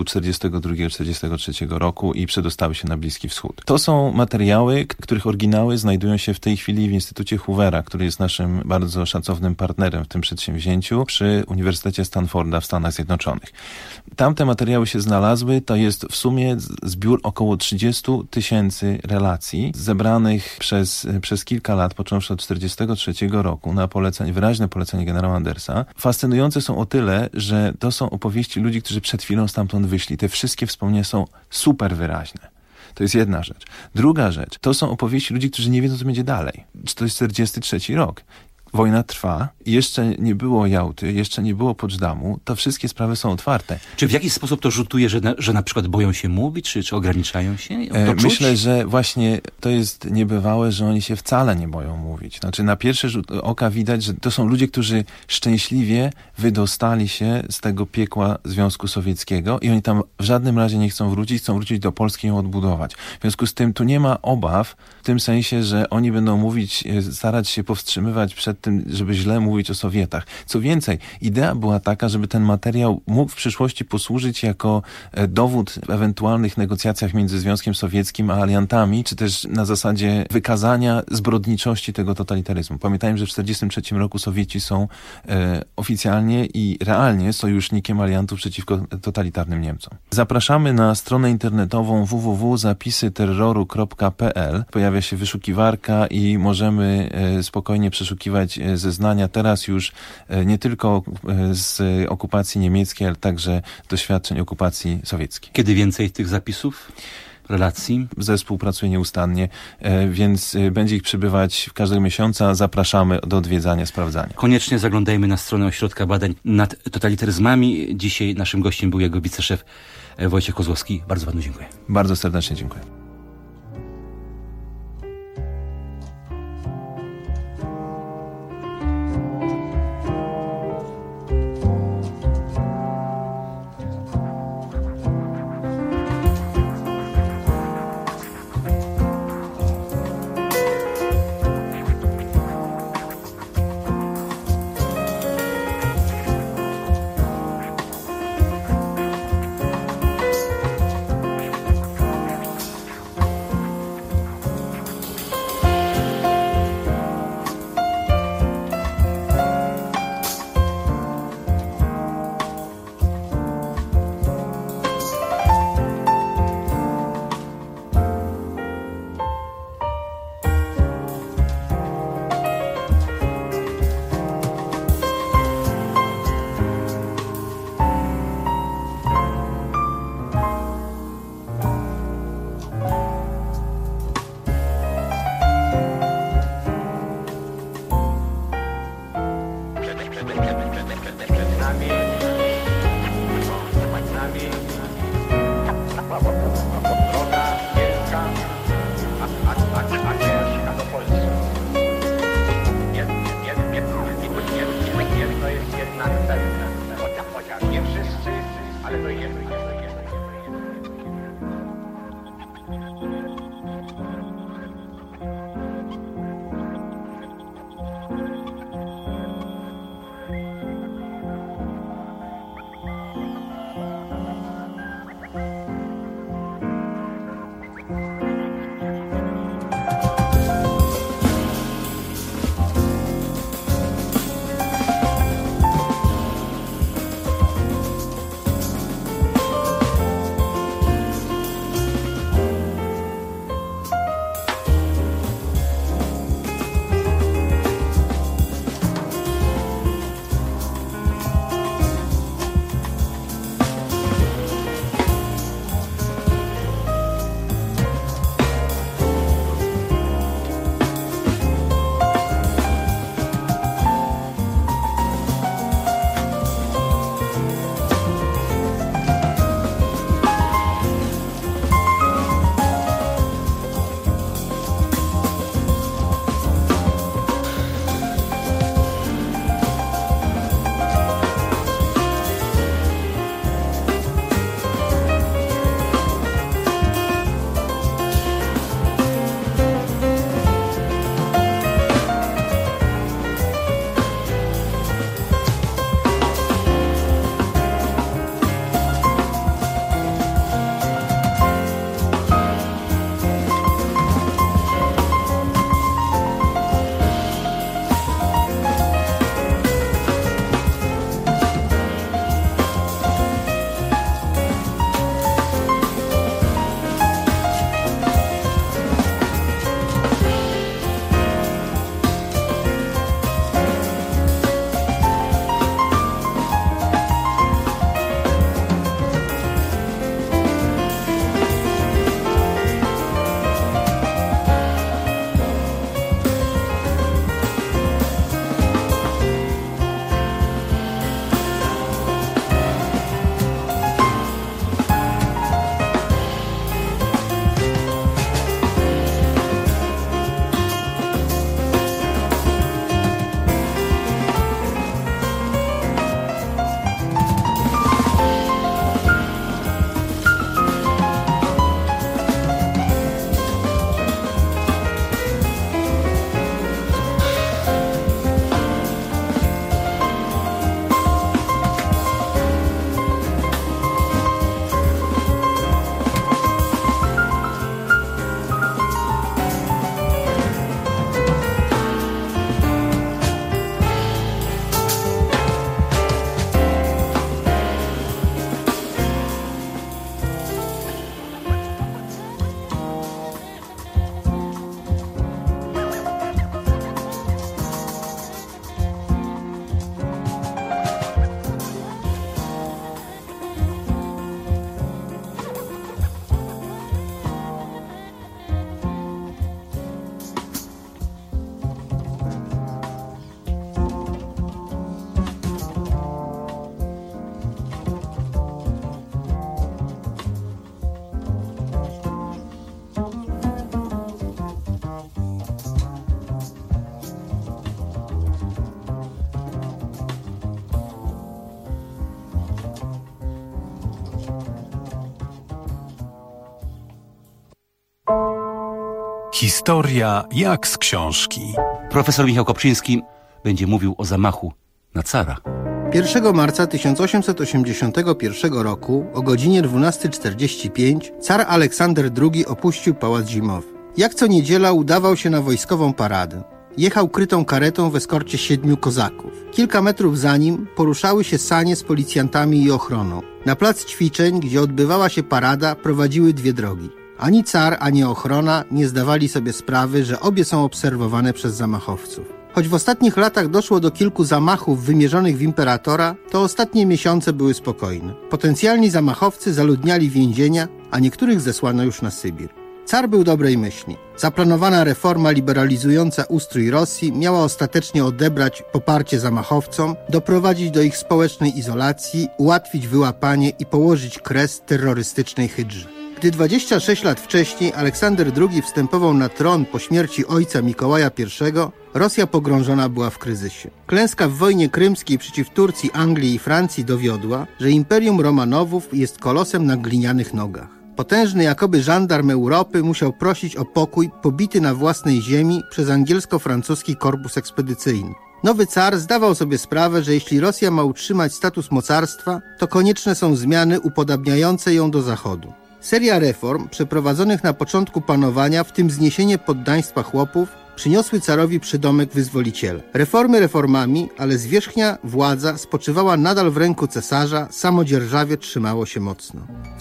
1942-1943 roku i przedostały się na Bliski Wschód. To są materiały, których oryginały znajdują się w tej chwili w Instytucie Hoovera, który jest naszym bardzo szacownym partnerem w tym przedsięwzięciu przy Uniwersytecie Stanforda w Stanach Zjednoczonych. Tam te materiały się znalazły, to jest w sumie zbiór około 30 000 relacji zebranych przez kilka lat, począwszy od 1943 roku na wyraźne polecenie generała Andersa. Fascynujące są o tyle, że to są opowieści ludzi, którzy przed chwilą stamtąd wyszli. Te wszystkie wspomnienia są super wyraźne. To jest jedna rzecz. Druga rzecz, to są opowieści ludzi, którzy nie wiedzą, co będzie dalej. To jest 1943 rok. Wojna trwa, jeszcze nie było Jałty, jeszcze nie było Poczdamу, to wszystkie sprawy są otwarte. Czy w jakiś sposób to rzutuje, że na przykład boją się mówić, czy ograniczają się? Myślę, że właśnie to jest niebywałe, że oni się wcale nie boją mówić. Znaczy na pierwszy rzut oka widać, że to są ludzie, którzy szczęśliwie wydostali się z tego piekła Związku Sowieckiego i oni tam w żadnym razie nie chcą wrócić do Polski i ją odbudować. W związku z tym tu nie ma obaw w tym sensie, że oni będą mówić, starać się powstrzymywać przed przed tym, żeby źle mówić o Sowietach. Co więcej, idea była taka, żeby ten materiał mógł w przyszłości posłużyć jako dowód w ewentualnych negocjacjach między Związkiem Sowieckim a aliantami, czy też na zasadzie wykazania zbrodniczości tego totalitaryzmu. Pamiętajmy, że w 1943 roku Sowieci są oficjalnie i realnie sojusznikiem aliantów przeciwko totalitarnym Niemcom. Zapraszamy na stronę internetową www.zapisyterroru.pl. Pojawia się wyszukiwarka i możemy spokojnie przeszukiwać zeznania teraz już nie tylko z okupacji niemieckiej, ale także doświadczeń okupacji sowieckiej. Kiedy więcej tych zapisów? Relacji? Zespół pracuje nieustannie, więc będzie ich przybywać każdego miesiąca. Zapraszamy do odwiedzania, sprawdzania. Koniecznie zaglądajmy na stronę Ośrodka Badań nad Totalitaryzmami. Dzisiaj naszym gościem był jego wiceszef Wojciech Kozłowski. Bardzo panu dziękuję. Bardzo serdecznie dziękuję. Historia jak z książki. Profesor Michał Kopczyński będzie mówił o zamachu na cara. 1 marca 1881 roku o godzinie 12:45 car Aleksander II opuścił Pałac Zimowy. Jak co niedziela udawał się na wojskową paradę. Jechał krytą karetą w eskorcie 7 kozaków. Kilka metrów za nim poruszały się sanie z policjantami i ochroną. Na plac ćwiczeń, gdzie odbywała się parada, prowadziły 2 drogi. Ani car, ani ochrona nie zdawali sobie sprawy, że obie są obserwowane przez zamachowców. Choć w ostatnich latach doszło do kilku zamachów wymierzonych w imperatora, to ostatnie miesiące były spokojne. Potencjalni zamachowcy zaludniali więzienia, a niektórych zesłano już na Sybir. Car był dobrej myśli. Zaplanowana reforma liberalizująca ustrój Rosji miała ostatecznie odebrać poparcie zamachowcom, doprowadzić do ich społecznej izolacji, ułatwić wyłapanie i położyć kres terrorystycznej hydrze. Gdy 26 lat wcześniej Aleksander II wstępował na tron po śmierci ojca Mikołaja I, Rosja pogrążona była w kryzysie. Klęska w wojnie krymskiej przeciw Turcji, Anglii i Francji dowiodła, że Imperium Romanowów jest kolosem na glinianych nogach. Potężny jakoby żandarm Europy musiał prosić o pokój pobity na własnej ziemi przez angielsko-francuski korpus ekspedycyjny. Nowy car zdawał sobie sprawę, że jeśli Rosja ma utrzymać status mocarstwa, to konieczne są zmiany upodabniające ją do Zachodu. Seria reform przeprowadzonych na początku panowania, w tym zniesienie poddaństwa chłopów, przyniosły carowi przydomek wyzwoliciela. Reformy reformami, ale zwierzchnia władza spoczywała nadal w ręku cesarza, samodzierżawie trzymało się mocno. W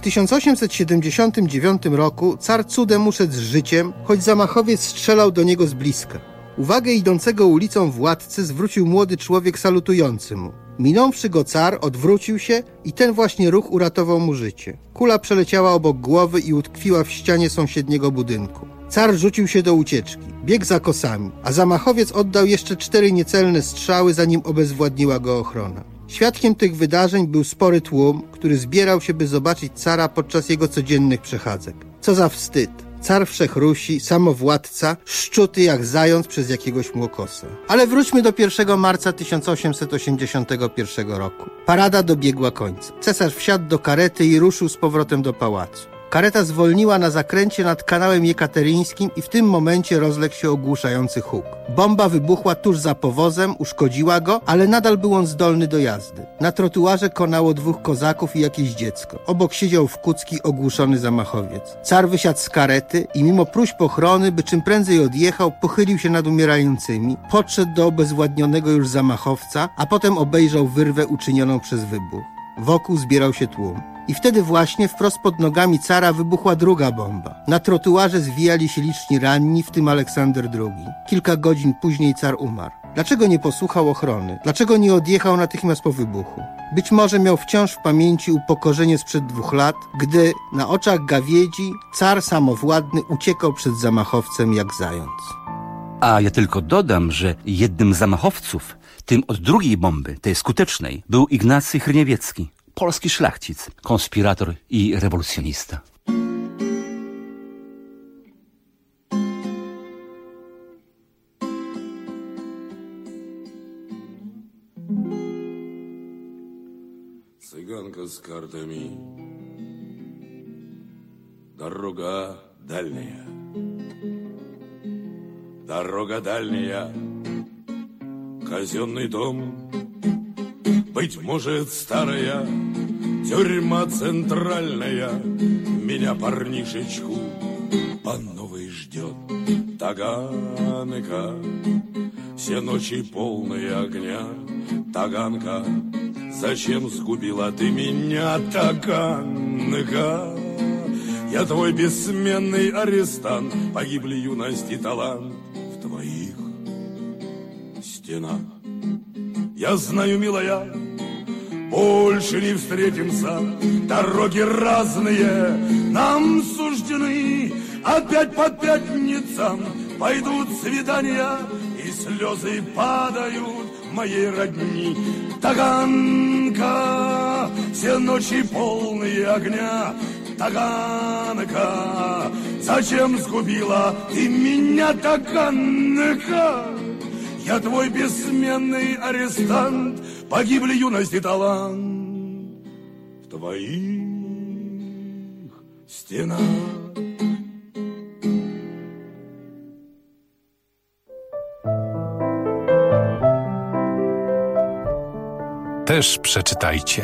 1879 roku car cudem uszedł z życiem, choć zamachowiec strzelał do niego z bliska. Uwagę idącego ulicą władcy zwrócił młody człowiek salutujący mu. Minąwszy go car, odwrócił się i ten właśnie ruch uratował mu życie. Kula przeleciała obok głowy i utkwiła w ścianie sąsiedniego budynku. Car rzucił się do ucieczki, biegł za kosami, a zamachowiec oddał jeszcze 4 niecelne strzały, zanim obezwładniła go ochrona. Świadkiem tych wydarzeń był spory tłum, który zbierał się, by zobaczyć cara podczas jego codziennych przechadzek. Co za wstyd! Car Wszechrusi, samowładca, szczuty jak zając przez jakiegoś młokosa. Ale wróćmy do 1 marca 1881 roku. Parada dobiegła końca. Cesarz wsiadł do karety i ruszył z powrotem do pałacu. Kareta zwolniła na zakręcie nad kanałem jekateryńskim i w tym momencie rozległ się ogłuszający huk. Bomba wybuchła tuż za powozem, uszkodziła go, ale nadal był on zdolny do jazdy. Na trotuarze konało 2 kozaków i jakieś dziecko. Obok siedział wkucki, ogłuszony zamachowiec. Car wysiadł z karety i mimo próśb ochrony, by czym prędzej odjechał, pochylił się nad umierającymi, podszedł do obezwładnionego już zamachowca, a potem obejrzał wyrwę uczynioną przez wybuch. Wokół zbierał się tłum. I wtedy właśnie wprost pod nogami cara wybuchła druga bomba. Na trotuarze zwijali się liczni ranni, w tym Aleksander II. Kilka godzin później car umarł. Dlaczego nie posłuchał ochrony? Dlaczego nie odjechał natychmiast po wybuchu? Być może miał wciąż w pamięci upokorzenie sprzed 2 lat, gdy na oczach gawiedzi car samowładny uciekał przed zamachowcem jak zając. A ja tylko dodam, że jednym z zamachowców, tym od drugiej bomby, tej skutecznej, był Ignacy Hryniewiecki. Polski szlachcic, konspirator i rewolucjonista. Cyganka z kartami. Дорога дальняя. Дорога дальняя. Казенный дом. Быть может, старая тюрьма центральная меня, парнишечку, по новой ждет. Таганка, все ночи полные огня. Таганка, зачем сгубила ты меня, Таганка? Я твой бессменный арестант, погибли юность и талант в твоих стенах. Я знаю, милая, больше не встретимся, дороги разные нам суждены. Опять по пятницам пойдут свидания, и слезы падают моей родни. Таганка, все ночи полные огня. Таганка, зачем сгубила ты меня, Таганка? Я твой бессменный арестант, погибли юность и талант в твоих стенах. też przeczytajcie.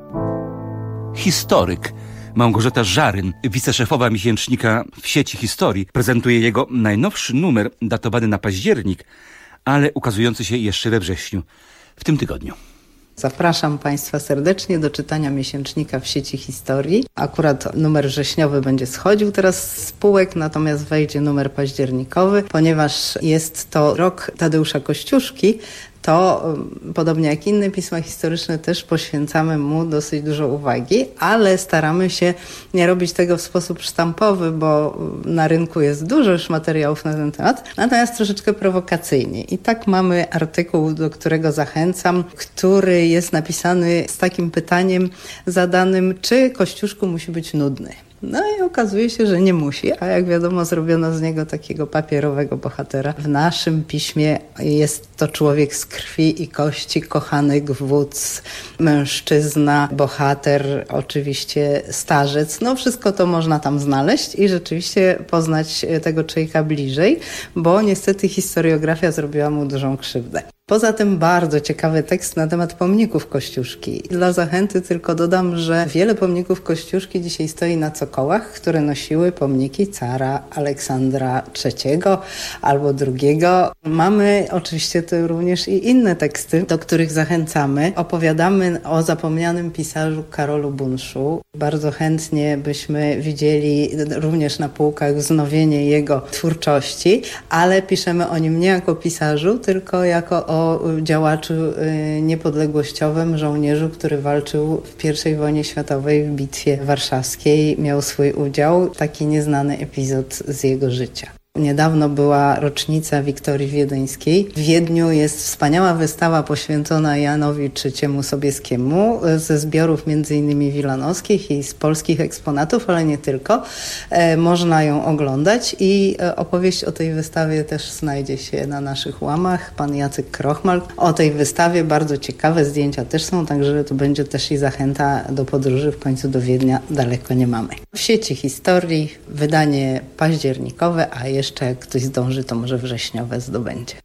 Historyk Małgorzata Żaryn, wiceszefowa miesięcznika W sieci historii, prezentuje jego najnowszy numer, datowany na październik, ale ukazujący się jeszcze we wrześniu, w tym tygodniu. Zapraszam Państwa serdecznie do czytania miesięcznika W sieci historii. Akurat numer wrześniowy będzie schodził teraz z półek, natomiast wejdzie numer październikowy, ponieważ jest to rok Tadeusza Kościuszki. To, podobnie jak inne pisma historyczne, też poświęcamy mu dosyć dużo uwagi, ale staramy się nie robić tego w sposób sztampowy, bo na rynku jest dużo już materiałów na ten temat, natomiast troszeczkę prowokacyjnie. I tak mamy artykuł, do którego zachęcam, który jest napisany z takim pytaniem zadanym, czy Kościuszku musi być nudny. No i okazuje się, że nie musi, a jak wiadomo zrobiono z niego takiego papierowego bohatera. W naszym piśmie jest to człowiek z krwi i kości, kochany wódz, mężczyzna, bohater, oczywiście starzec. No wszystko to można tam znaleźć i rzeczywiście poznać tego człowieka bliżej, bo niestety historiografia zrobiła mu dużą krzywdę. Poza tym bardzo ciekawy tekst na temat pomników Kościuszki. Dla zachęty tylko dodam, że wiele pomników Kościuszki dzisiaj stoi na cokołach, które nosiły pomniki cara Aleksandra III albo II. Mamy oczywiście tu również i inne teksty, do których zachęcamy. Opowiadamy o zapomnianym pisarzu Karolu Bunszu. Bardzo chętnie byśmy widzieli również na półkach wznowienie jego twórczości, ale piszemy o nim nie jako pisarzu, tylko jako o działaczu niepodległościowym, żołnierzu, który walczył w I wojnie światowej w Bitwie Warszawskiej. Miał swój udział, taki nieznany epizod z jego życia. Niedawno była rocznica Wiktorii Wiedeńskiej. W Wiedniu jest wspaniała wystawa poświęcona Janowi III Sobieskiemu ze zbiorów m.in. wilanowskich i z polskich eksponatów, ale nie tylko. Można ją oglądać i opowieść o tej wystawie też znajdzie się na naszych łamach. Pan Jacek Krochmal o tej wystawie, bardzo ciekawe zdjęcia też są, także to będzie też i zachęta do podróży. W końcu do Wiednia daleko nie mamy. W sieci historii wydanie październikowe, a jeszcze jak ktoś zdąży, to może wrześniowe zdobędzie.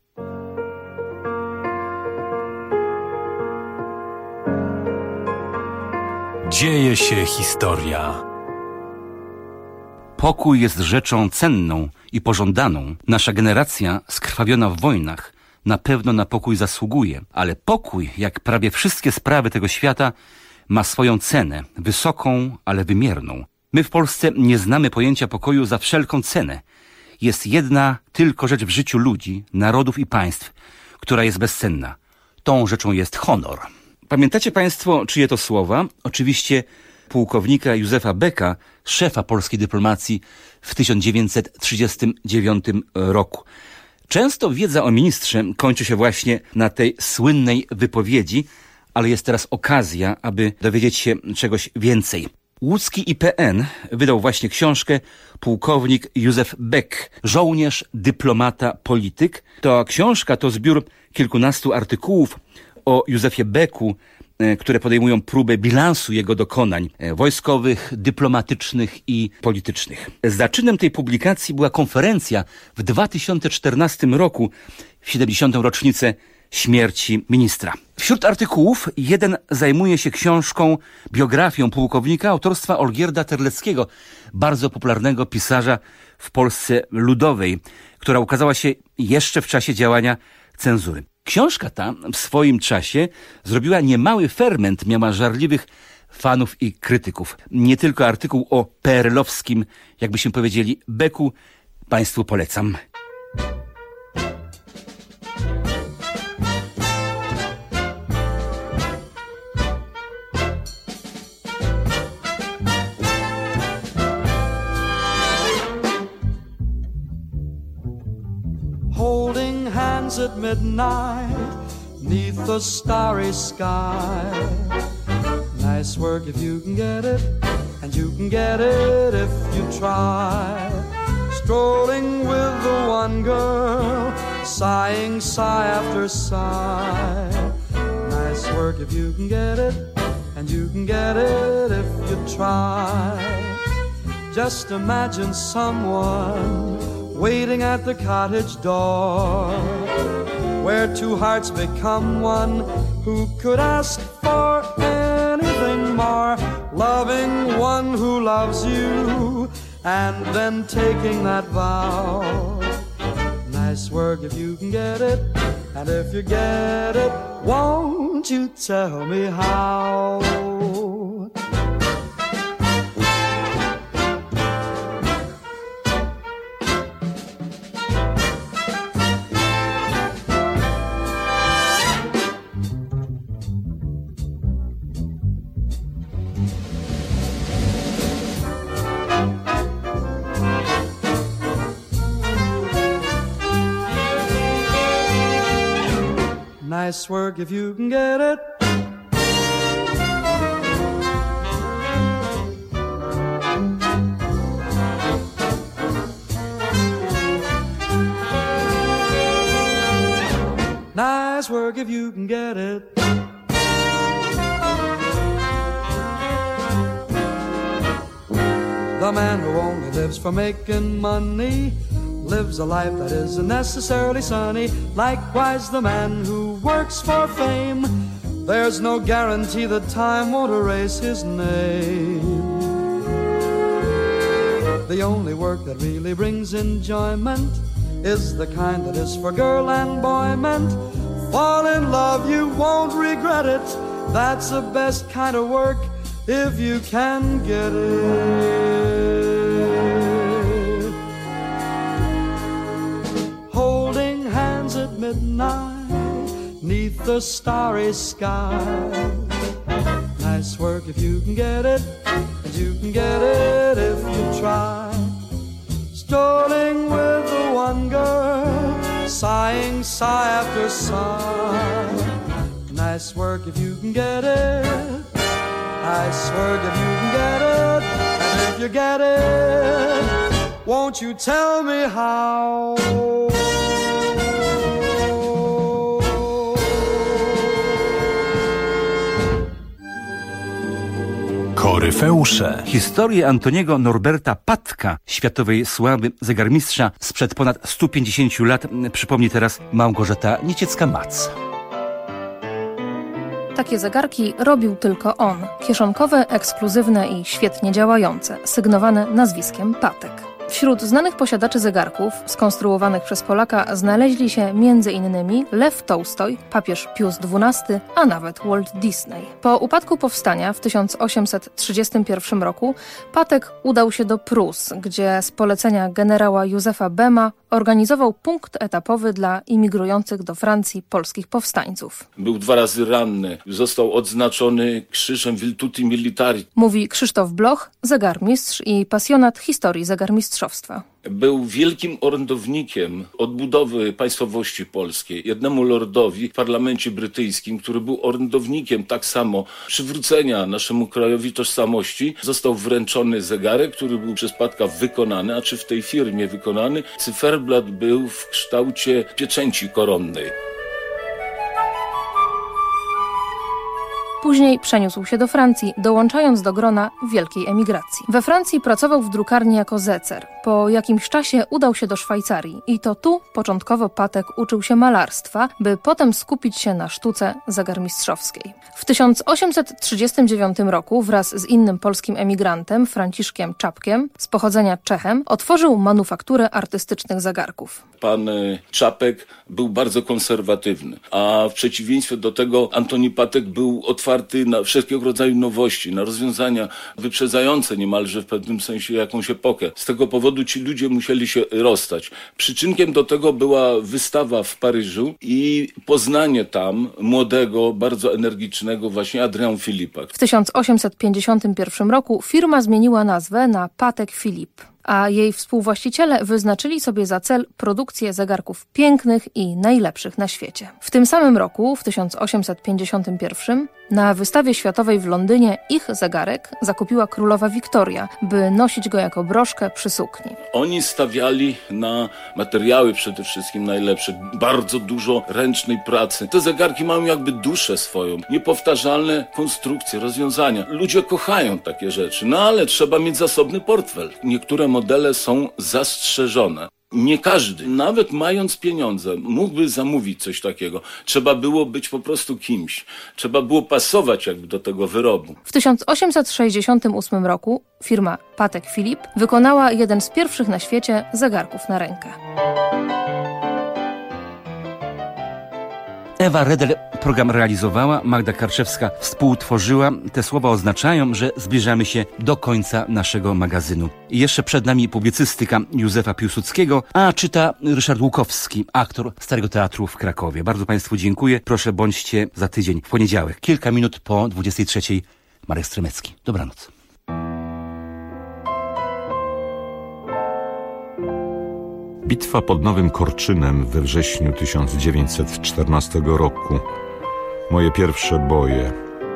Dzieje się historia. Pokój jest rzeczą cenną i pożądaną. Nasza generacja, skrwawiona w wojnach, na pewno na pokój zasługuje. Ale pokój, jak prawie wszystkie sprawy tego świata, ma swoją cenę, wysoką, ale wymierną. My w Polsce nie znamy pojęcia pokoju za wszelką cenę. Jest jedna tylko rzecz w życiu ludzi, narodów i państw, która jest bezcenna. Tą rzeczą jest honor. Pamiętacie Państwo, czyje to słowa? Oczywiście pułkownika Józefa Becka, szefa polskiej dyplomacji w 1939 roku. Często wiedza o ministrze kończy się właśnie na tej słynnej wypowiedzi, ale jest teraz okazja, aby dowiedzieć się czegoś więcej. Łódzki IPN wydał właśnie książkę Pułkownik Józef Beck, żołnierz, dyplomata, polityk. Ta książka to zbiór kilkunastu artykułów o Józefie Becku, które podejmują próbę bilansu jego dokonań wojskowych, dyplomatycznych i politycznych. Zaczynem tej publikacji była konferencja w 2014 roku, w 70. rocznicę śmierci ministra. Wśród artykułów jeden zajmuje się książką, biografią pułkownika autorstwa Olgierda Terleckiego, bardzo popularnego pisarza w Polsce Ludowej, która ukazała się jeszcze w czasie działania cenzury. Książka ta w swoim czasie zrobiła niemały ferment, miała żarliwych fanów i krytyków. Nie tylko artykuł o PRL-owskim, jakbyśmy powiedzieli, Becku, Państwu polecam. Holding hands at midnight, 'neath the starry sky. Nice work if you can get it, and you can get it if you try. Strolling with the one girl, sighing sigh after sigh. Nice work if you can get it, and you can get it if you try. Just imagine someone waiting at the cottage door, where where two hearts become one. Who could ask for anything more? Loving one who loves you and then taking that vow. Nice work if you can get it, and if you get it, won't you tell me how? Nice work if you can get it. Nice work if you can get it. The man who only lives for making money lives a life that isn't necessarily sunny. Likewise, the man who works for fame, there's no guarantee that time won't erase his name. The only work that really brings enjoyment is the kind that is for girl and boy meant. Fall in love, you won't regret it. That's the best kind of work if you can get it. Holding hands at midnight 'neath the starry sky. Nice work if you can get it, and you can get it if you try. Strolling with the one girl, sighing sigh after sigh. Nice work if you can get it. Nice work if you can get it, and if you get it, won't you tell me how? Koryfeusze. Historię Antoniego Norberta Patka, światowej sławy zegarmistrza sprzed ponad 150 lat, przypomni teraz Małgorzata Nieciecka-Mac. Takie zegarki robił tylko on. Kieszonkowe, ekskluzywne i świetnie działające, sygnowane nazwiskiem Patek. Wśród znanych posiadaczy zegarków skonstruowanych przez Polaka znaleźli się m.in. Lew Tolstoj, papież Pius XII, a nawet Walt Disney. Po upadku powstania w 1831 roku Patek udał się do Prus, gdzie z polecenia generała Józefa Bema organizował punkt etapowy dla imigrujących do Francji polskich powstańców. Był 2 razy ranny, został odznaczony krzyżem Virtuti Militari. Mówi Krzysztof Bloch, zegarmistrz i pasjonat historii zegarmistrzostwa. Był wielkim orędownikiem odbudowy państwowości polskiej. Jednemu lordowi w parlamencie brytyjskim, który był orędownikiem tak samo przywrócenia naszemu krajowi tożsamości, został wręczony zegarek, który był przez Patka wykonany, a czy w tej firmie wykonany. Cyferblat był w kształcie pieczęci koronnej. Później przeniósł się do Francji, dołączając do grona wielkiej emigracji. We Francji pracował w drukarni jako zecer. Po jakimś czasie udał się do Szwajcarii i to tu początkowo Patek uczył się malarstwa, by potem skupić się na sztuce zegarmistrzowskiej. W 1839 roku wraz z innym polskim emigrantem, Franciszkiem Czapkiem, z pochodzenia Czechem, otworzył manufakturę artystycznych zegarków. Pan Czapek był bardzo konserwatywny, a w przeciwieństwie do tego Antoni Patek był otwarty na wszelkiego rodzaju nowości, na rozwiązania wyprzedzające niemalże w pewnym sensie jakąś epokę. Z tego powodu ci ludzie musieli się rozstać. Przyczynkiem do tego była wystawa w Paryżu i poznanie tam młodego, bardzo energicznego właśnie Adrien Philippe. W 1851 roku firma zmieniła nazwę na Patek Philippe, a jej współwłaściciele wyznaczyli sobie za cel produkcję zegarków pięknych i najlepszych na świecie. W tym samym roku, w 1851, na wystawie światowej w Londynie ich zegarek zakupiła królowa Wiktoria, by nosić go jako broszkę przy sukni. Oni stawiali na materiały przede wszystkim najlepsze, bardzo dużo ręcznej pracy. Te zegarki mają jakby duszę swoją, niepowtarzalne konstrukcje, rozwiązania. Ludzie kochają takie rzeczy, no ale trzeba mieć zasobny portfel. Niektóre modele są zastrzeżone. Nie każdy, nawet mając pieniądze, mógłby zamówić coś takiego. Trzeba było być po prostu kimś. Trzeba było pasować jakby do tego wyrobu. W 1868 roku firma Patek Philippe wykonała jeden z pierwszych na świecie zegarków na rękę. Ewa Redel program realizowała, Magda Karczewska współtworzyła. Te słowa oznaczają, że zbliżamy się do końca naszego magazynu. I jeszcze przed nami publicystyka Józefa Piłsudskiego, a czyta Ryszard Łukowski, aktor Starego Teatru w Krakowie. Bardzo Państwu dziękuję. Proszę, bądźcie za tydzień, w poniedziałek, kilka minut po 23:00. Marek Stremecki. Dobranoc. Bitwa pod Nowym Korczynem we wrześniu 1914 roku. Moje pierwsze boje.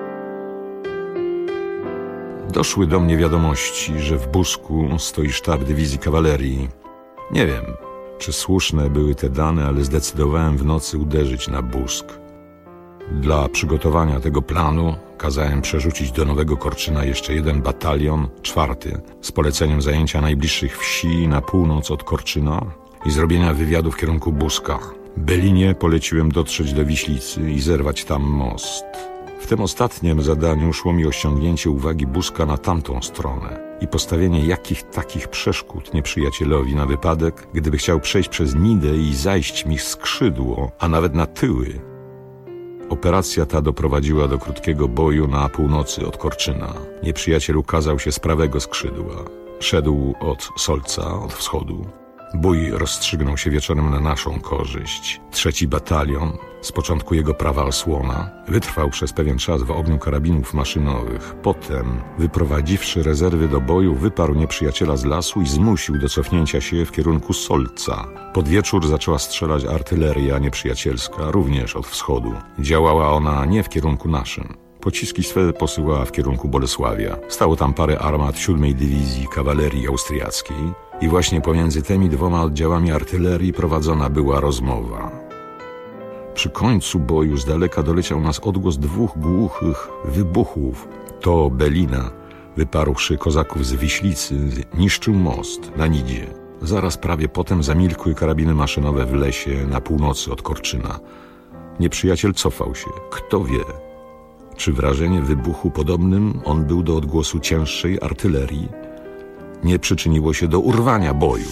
Doszły do mnie wiadomości, że w Busku stoi sztab dywizji kawalerii. Nie wiem, czy słuszne były te dane, ale zdecydowałem w nocy uderzyć na Busk. Dla przygotowania tego planu kazałem przerzucić do Nowego Korczyna jeszcze jeden batalion, 4, z poleceniem zajęcia najbliższych wsi na północ od Korczyna i zrobienia wywiadu w kierunku Buska. Belinie poleciłem dotrzeć do Wiślicy i zerwać tam most. W tym ostatnim zadaniu szło mi o ściągnięcie uwagi Buska na tamtą stronę i postawienie jakich takich przeszkód nieprzyjacielowi na wypadek, gdyby chciał przejść przez Nidę i zajść mi w skrzydło, a nawet na tyły. Operacja ta doprowadziła do krótkiego boju na północy od Korczyna. Nieprzyjaciel ukazał się z prawego skrzydła. Szedł od Solca, od wschodu. Bój rozstrzygnął się wieczorem na naszą korzyść. 3. batalion, z początku jego prawa osłona, wytrwał przez pewien czas w ogniu karabinów maszynowych. Potem, wyprowadziwszy rezerwy do boju, wyparł nieprzyjaciela z lasu i zmusił do cofnięcia się w kierunku Solca. Pod wieczór zaczęła strzelać artyleria nieprzyjacielska, również od wschodu. Działała ona nie w kierunku naszym. Pociski swe posyłała w kierunku Bolesławia. Stało tam parę armat 7. Dywizji Kawalerii Austriackiej i właśnie pomiędzy tymi dwoma oddziałami artylerii prowadzona była rozmowa. Przy końcu boju z daleka doleciał nas odgłos 2 głuchych wybuchów. To Belina, wyparłszy kozaków z Wiślicy, niszczył most na Nidzie. Zaraz prawie potem zamilkły karabiny maszynowe w lesie na północy od Korczyna. Nieprzyjaciel cofał się. Kto wie, czy wrażenie wybuchu podobnym on był do odgłosu cięższej artylerii nie przyczyniło się do urwania boju.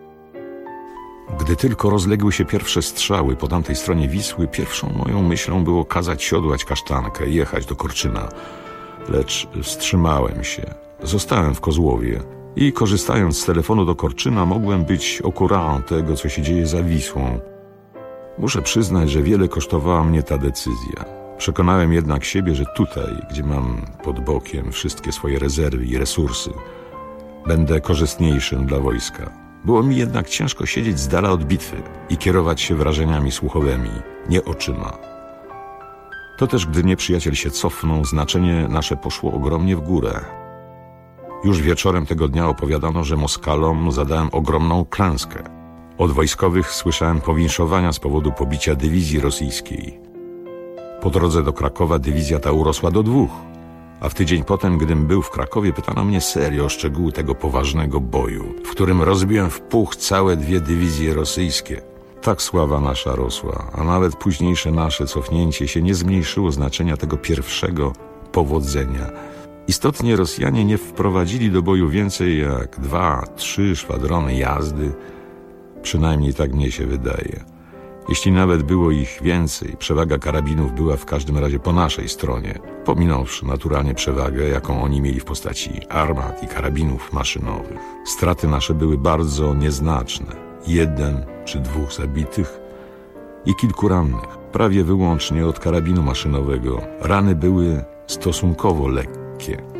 Gdy tylko rozległy się pierwsze strzały po tamtej stronie Wisły, pierwszą moją myślą było kazać siodłać kasztankę i jechać do Korczyna. Lecz wstrzymałem się. Zostałem w Kozłowie i korzystając z telefonu do Korczyna mogłem być au courant tego, co się dzieje za Wisłą. Muszę przyznać, że wiele kosztowała mnie ta decyzja. Przekonałem jednak siebie, że tutaj, gdzie mam pod bokiem wszystkie swoje rezerwy i resursy, będę korzystniejszym dla wojska. Było mi jednak ciężko siedzieć z dala od bitwy i kierować się wrażeniami słuchowymi, nie oczyma. To też, gdy nieprzyjaciel się cofnął, znaczenie nasze poszło ogromnie w górę. Już wieczorem tego dnia opowiadano, że Moskalom zadałem ogromną klęskę. Od wojskowych słyszałem powinszowania z powodu pobicia dywizji rosyjskiej. Po drodze do Krakowa dywizja ta urosła do 2, a w tydzień potem, gdym był w Krakowie, pytano mnie serio o szczegóły tego poważnego boju, w którym rozbiłem w puch całe 2 dywizje rosyjskie. Tak sława nasza rosła, a nawet późniejsze nasze cofnięcie się nie zmniejszyło znaczenia tego pierwszego powodzenia. Istotnie Rosjanie nie wprowadzili do boju więcej jak 2-3 szwadrony jazdy, przynajmniej tak mnie się wydaje. Jeśli nawet było ich więcej, przewaga karabinów była w każdym razie po naszej stronie, pominąwszy naturalnie przewagę, jaką oni mieli w postaci armat i karabinów maszynowych. Straty nasze były bardzo nieznaczne. 1 czy 2 zabitych i kilku rannych, prawie wyłącznie od karabinu maszynowego. Rany były stosunkowo lekkie.